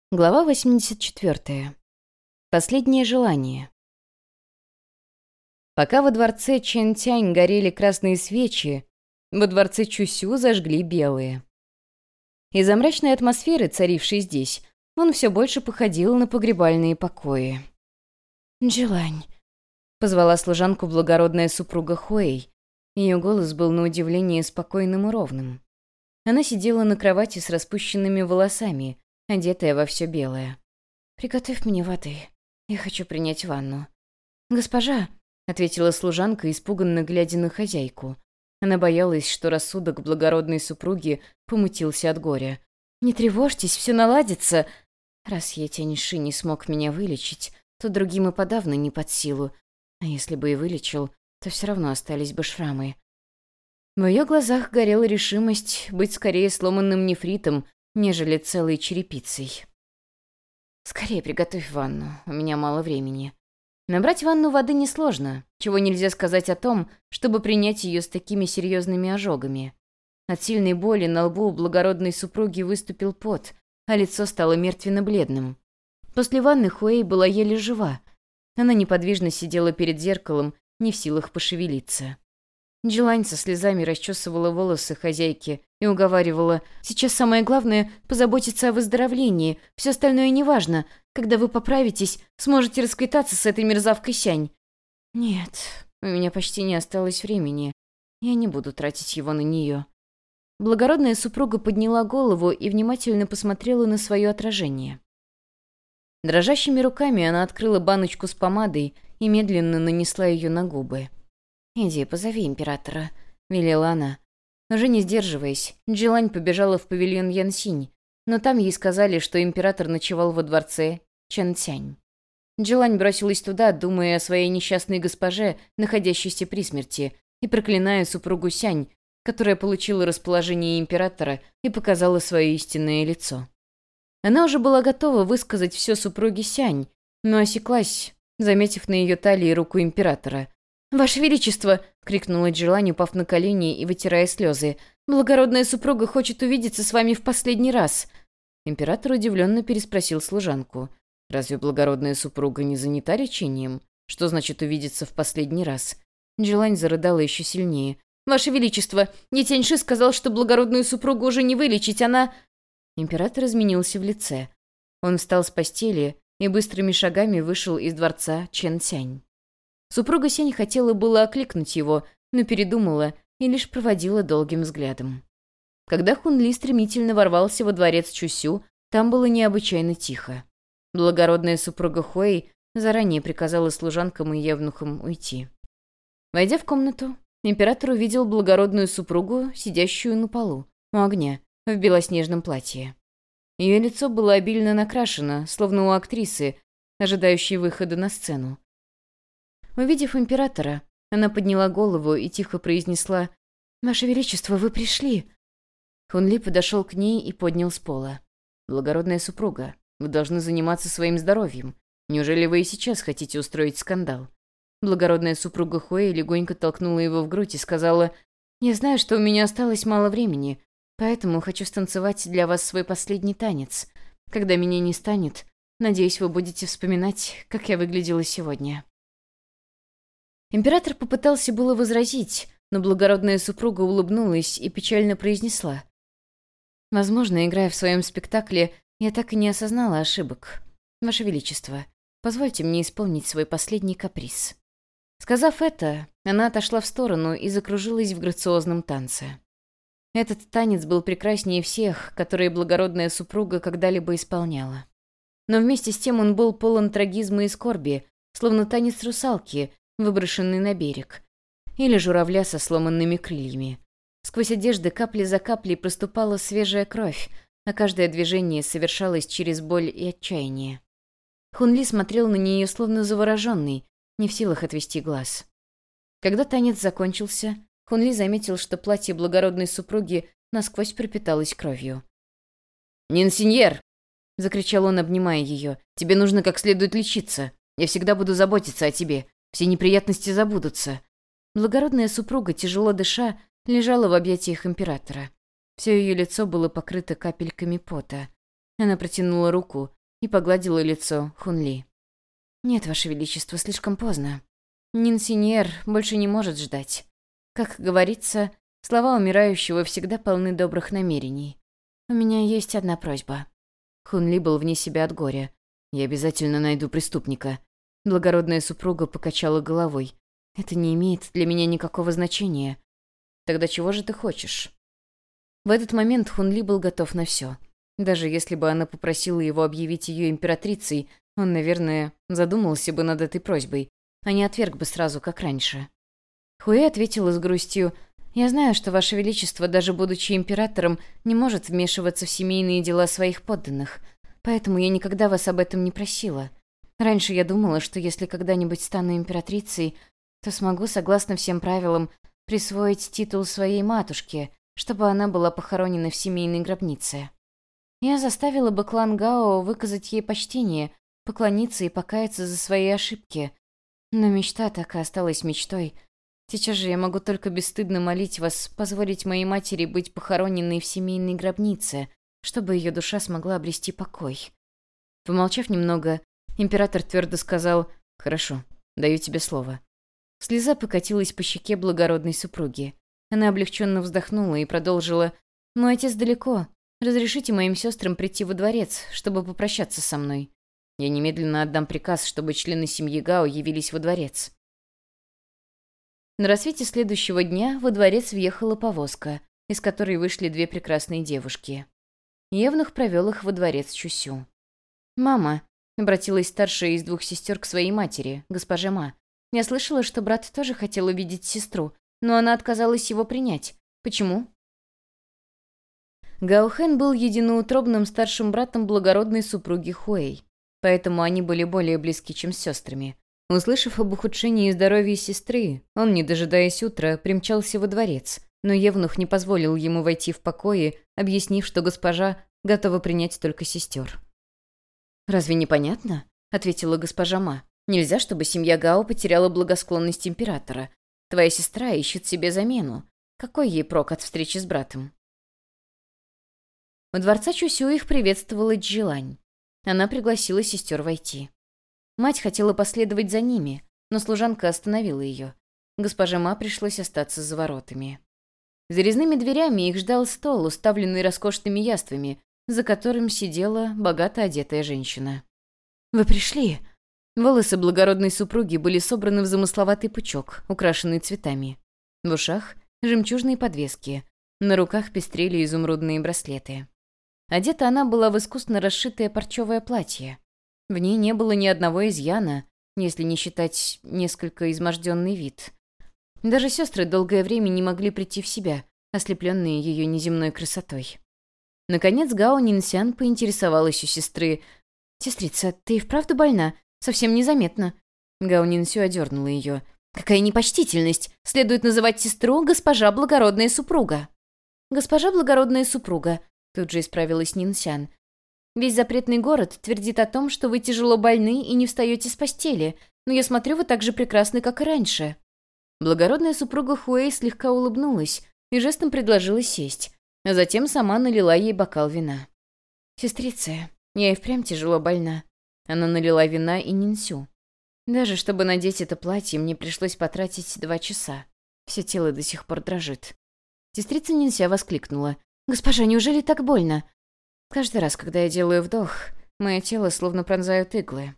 Глава 84. Последнее желание. Пока во дворце Чэнь-Тянь горели красные свечи, во дворце Чусю зажгли белые. Из-за мрачной атмосферы, царившей здесь, он все больше походил на погребальные покои. «Джилань», — позвала служанку благородная супруга Хуэй. Ее голос был на удивление спокойным и ровным. Она сидела на кровати с распущенными волосами, одетая во все белое. «Приготовь мне воды. Я хочу принять ванну». «Госпожа», — ответила служанка, испуганно глядя на хозяйку. Она боялась, что рассудок благородной супруги помутился от горя. «Не тревожьтесь, все наладится. Раз я Тяньши не смог меня вылечить, то другим и подавно не под силу. А если бы и вылечил, то все равно остались бы шрамы». В ее глазах горела решимость быть скорее сломанным нефритом, нежели целой черепицей. «Скорее приготовь ванну, у меня мало времени». Набрать ванну воды несложно, чего нельзя сказать о том, чтобы принять ее с такими серьезными ожогами. От сильной боли на лбу у благородной супруги выступил пот, а лицо стало мертвенно-бледным. После ванны Хуэй была еле жива. Она неподвижно сидела перед зеркалом, не в силах пошевелиться. Джилань со слезами расчесывала волосы хозяйки и уговаривала: «Сейчас самое главное — позаботиться о выздоровлении, все остальное неважно. Когда вы поправитесь, сможете расквитаться с этой мерзавкой Сянь». «Нет, у меня почти не осталось времени. Я не буду тратить его на нее». Благородная супруга подняла голову и внимательно посмотрела на свое отражение. Дрожащими руками она открыла баночку с помадой и медленно нанесла ее на губы. «Иди, позови императора», — велела она. Уже не сдерживаясь, Джилань побежала в павильон Янсинь, но там ей сказали, что император ночевал во дворце Чэнь-Тянь. Джилань бросилась туда, думая о своей несчастной госпоже, находящейся при смерти, и проклиная супругу Сянь, которая получила расположение императора и показала свое истинное лицо. Она уже была готова высказать все супруге Сянь, но осеклась, заметив на ее талии руку императора. «Ваше Величество!» — крикнула Джилань, упав на колени и вытирая слезы. «Благородная супруга хочет увидеться с вами в последний раз!» Император удивленно переспросил служанку. «Разве благородная супруга не занята лечением? Что значит увидеться в последний раз?» Джилань зарыдала еще сильнее. «Ваше Величество! Тяньши сказал, что благородную супругу уже не вылечить, она...» Император изменился в лице. Он встал с постели и быстрыми шагами вышел из дворца Чэнь-Тянь. Супруга Сянь хотела было окликнуть его, но передумала и лишь проводила долгим взглядом. Когда Хунли стремительно ворвался во дворец Чусю, там было необычайно тихо. Благородная супруга Хуэй заранее приказала служанкам и евнухам уйти. Войдя в комнату, император увидел благородную супругу, сидящую на полу, у огня, в белоснежном платье. Ее лицо было обильно накрашено, словно у актрисы, ожидающей выхода на сцену. Увидев императора, она подняла голову и тихо произнесла: «Ваше Величество, вы пришли!» Хунли подошел к ней и поднял с пола. «Благородная супруга, вы должны заниматься своим здоровьем. Неужели вы и сейчас хотите устроить скандал?» Благородная супруга Хуэй легонько толкнула его в грудь и сказала: «Я знаю, что у меня осталось мало времени, поэтому хочу станцевать для вас свой последний танец. Когда меня не станет, надеюсь, вы будете вспоминать, как я выглядела сегодня». Император попытался было возразить, но благородная супруга улыбнулась и печально произнесла: «Возможно, играя в своем спектакле, я так и не осознала ошибок. Ваше Величество, позвольте мне исполнить свой последний каприз». Сказав это, она отошла в сторону и закружилась в грациозном танце. Этот танец был прекраснее всех, которые благородная супруга когда-либо исполняла. Но вместе с тем он был полон трагизма и скорби, словно танец русалки, выброшенный на берег, или журавля со сломанными крыльями. Сквозь одежды капли за каплей проступала свежая кровь, а каждое движение совершалось через боль и отчаяние. Хунли смотрел на нее словно завороженный, не в силах отвести глаз. Когда танец закончился, Хунли заметил, что платье благородной супруги насквозь пропиталось кровью. «Нинсиньер!» — закричал он, обнимая ее. «Тебе нужно как следует лечиться. Я всегда буду заботиться о тебе. Все неприятности забудутся». Благородная супруга, тяжело дыша, лежала в объятиях императора. Все ее лицо было покрыто капельками пота. Она протянула руку, и погладила лицо Хунли. «Нет, Ваше Величество, слишком поздно. Нинсиньер больше не может ждать. Как говорится, слова умирающего всегда полны добрых намерений. У меня есть одна просьба». Хунли был вне себя от горя. «Я обязательно найду преступника». Благородная супруга покачала головой. «Это не имеет для меня никакого значения. Тогда чего же ты хочешь?» В этот момент Хунли был готов на все. Даже если бы она попросила его объявить ее императрицей, он, наверное, задумался бы над этой просьбой, а не отверг бы сразу, как раньше. Хуэй ответила с грустью: «Я знаю, что Ваше Величество, даже будучи императором, не может вмешиваться в семейные дела своих подданных, поэтому я никогда вас об этом не просила. Раньше я думала, что если когда-нибудь стану императрицей, то смогу, согласно всем правилам, присвоить титул своей матушке, чтобы она была похоронена в семейной гробнице. Я заставила бы клан Гао выказать ей почтение, поклониться и покаяться за свои ошибки. Но мечта так и осталась мечтой. Сейчас же я могу только бесстыдно молить вас позволить моей матери быть похороненной в семейной гробнице, чтобы ее душа смогла обрести покой». Помолчав немного, император твердо сказал: «Хорошо, даю тебе слово». Слеза покатилась по щеке благородной супруги. Она облегченно вздохнула и продолжила: «Мой отец далеко. Разрешите моим сестрам прийти во дворец, чтобы попрощаться со мной. Я немедленно отдам приказ, чтобы члены семьи Гао явились во дворец». На рассвете следующего дня во дворец въехала повозка, из которой вышли две прекрасные девушки. Евнух провел их во дворец Чусю. «Мама», — обратилась старшая из двух сестер к своей матери, госпоже Ма, «я слышала, что брат тоже хотел увидеть сестру, но она отказалась его принять. Почему?» Гаохэн был единоутробным старшим братом благородной супруги Хуэй, поэтому они были более близки, чем с сестрами. Услышав об ухудшении здоровья сестры, он, не дожидаясь утра, примчался во дворец, но Евнух не позволил ему войти в покои, объяснив, что госпожа готова принять только сестер. «Разве не понятно?» — ответила госпожа Ма. «Нельзя, чтобы семья Гао потеряла благосклонность императора. Твоя сестра ищет себе замену. Какой ей прок от встречи с братом?» У дворца Чусю их приветствовала Джилань. Она пригласила сестер войти. Мать хотела последовать за ними, но служанка остановила ее. Госпоже Ма пришлось остаться за воротами. За резными дверями их ждал стол, уставленный роскошными яствами, за которым сидела богато одетая женщина. «Вы пришли?» Волосы благородной супруги были собраны в замысловатый пучок, украшенный цветами. В ушах — жемчужные подвески, на руках пестрели изумрудные браслеты. Одета она была в искусно расшитое парчевое платье. В ней не было ни одного изъяна, если не считать несколько изможденный вид. Даже сестры долгое время не могли прийти в себя, ослепленные ее неземной красотой. Наконец Гао Нинсян поинтересовалась у сестры: «Сестрица, ты и вправду больна? Совсем незаметно». Гао Нинсю одернула ее. «Какая непочтительность! Следует называть сестру госпожа благородная супруга». «Госпожа благородная супруга», — тут же исправилась Нинсян. «Весь запретный город твердит о том, что вы тяжело больны и не встаете с постели, но я смотрю, вы так же прекрасны, как и раньше». Благородная супруга Хуэй слегка улыбнулась и жестом предложила сесть, а затем сама налила ей бокал вина. «Сестрица, я и впрямь тяжело больна». Она налила вина и Нинсю. «Даже чтобы надеть это платье, мне пришлось потратить 2 часа. Все тело до сих пор дрожит». Сестрица Нинся воскликнула: «Госпожа, неужели так больно?» «Каждый раз, когда я делаю вдох, мое тело словно пронзают иглы.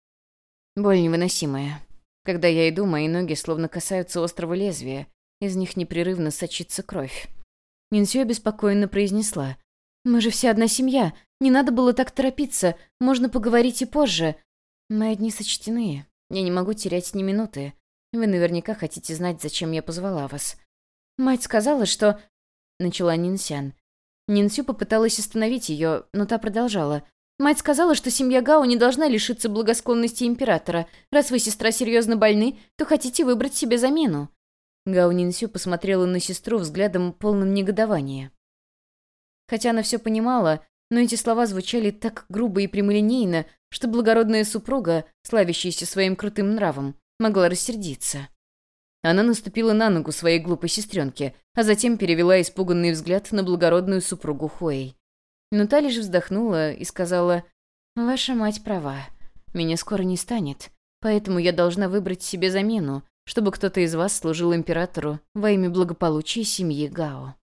Боль невыносимая. Когда я иду, мои ноги словно касаются острого лезвия, из них непрерывно сочится кровь». Нинсю обеспокоенно произнесла: «Мы же все одна семья, не надо было так торопиться, можно поговорить и позже. Мои дни сочтены, я не могу терять ни минуты. Вы наверняка хотите знать, зачем я позвала вас». «Мать сказала, что...» — начала Нинсян. Нинсю попыталась остановить ее, но та продолжала. «Мать сказала, что семья Гао не должна лишиться благосклонности императора. Раз вы, сестра, серьезно больны, то хотите выбрать себе замену». Гао Нинсю посмотрела на сестру взглядом полным негодования. Хотя она все понимала, но эти слова звучали так грубо и прямолинейно, что благородная супруга, славящаяся своим крутым нравом, могла рассердиться. Она наступила на ногу своей глупой сестренке, а затем перевела испуганный взгляд на благородную супругу Хуэй. Но та лишь вздохнула и сказала: Ваша мать права. Меня скоро не станет, поэтому я должна выбрать себе замену, чтобы кто-то из вас служил императору во имя благополучия семьи Гао.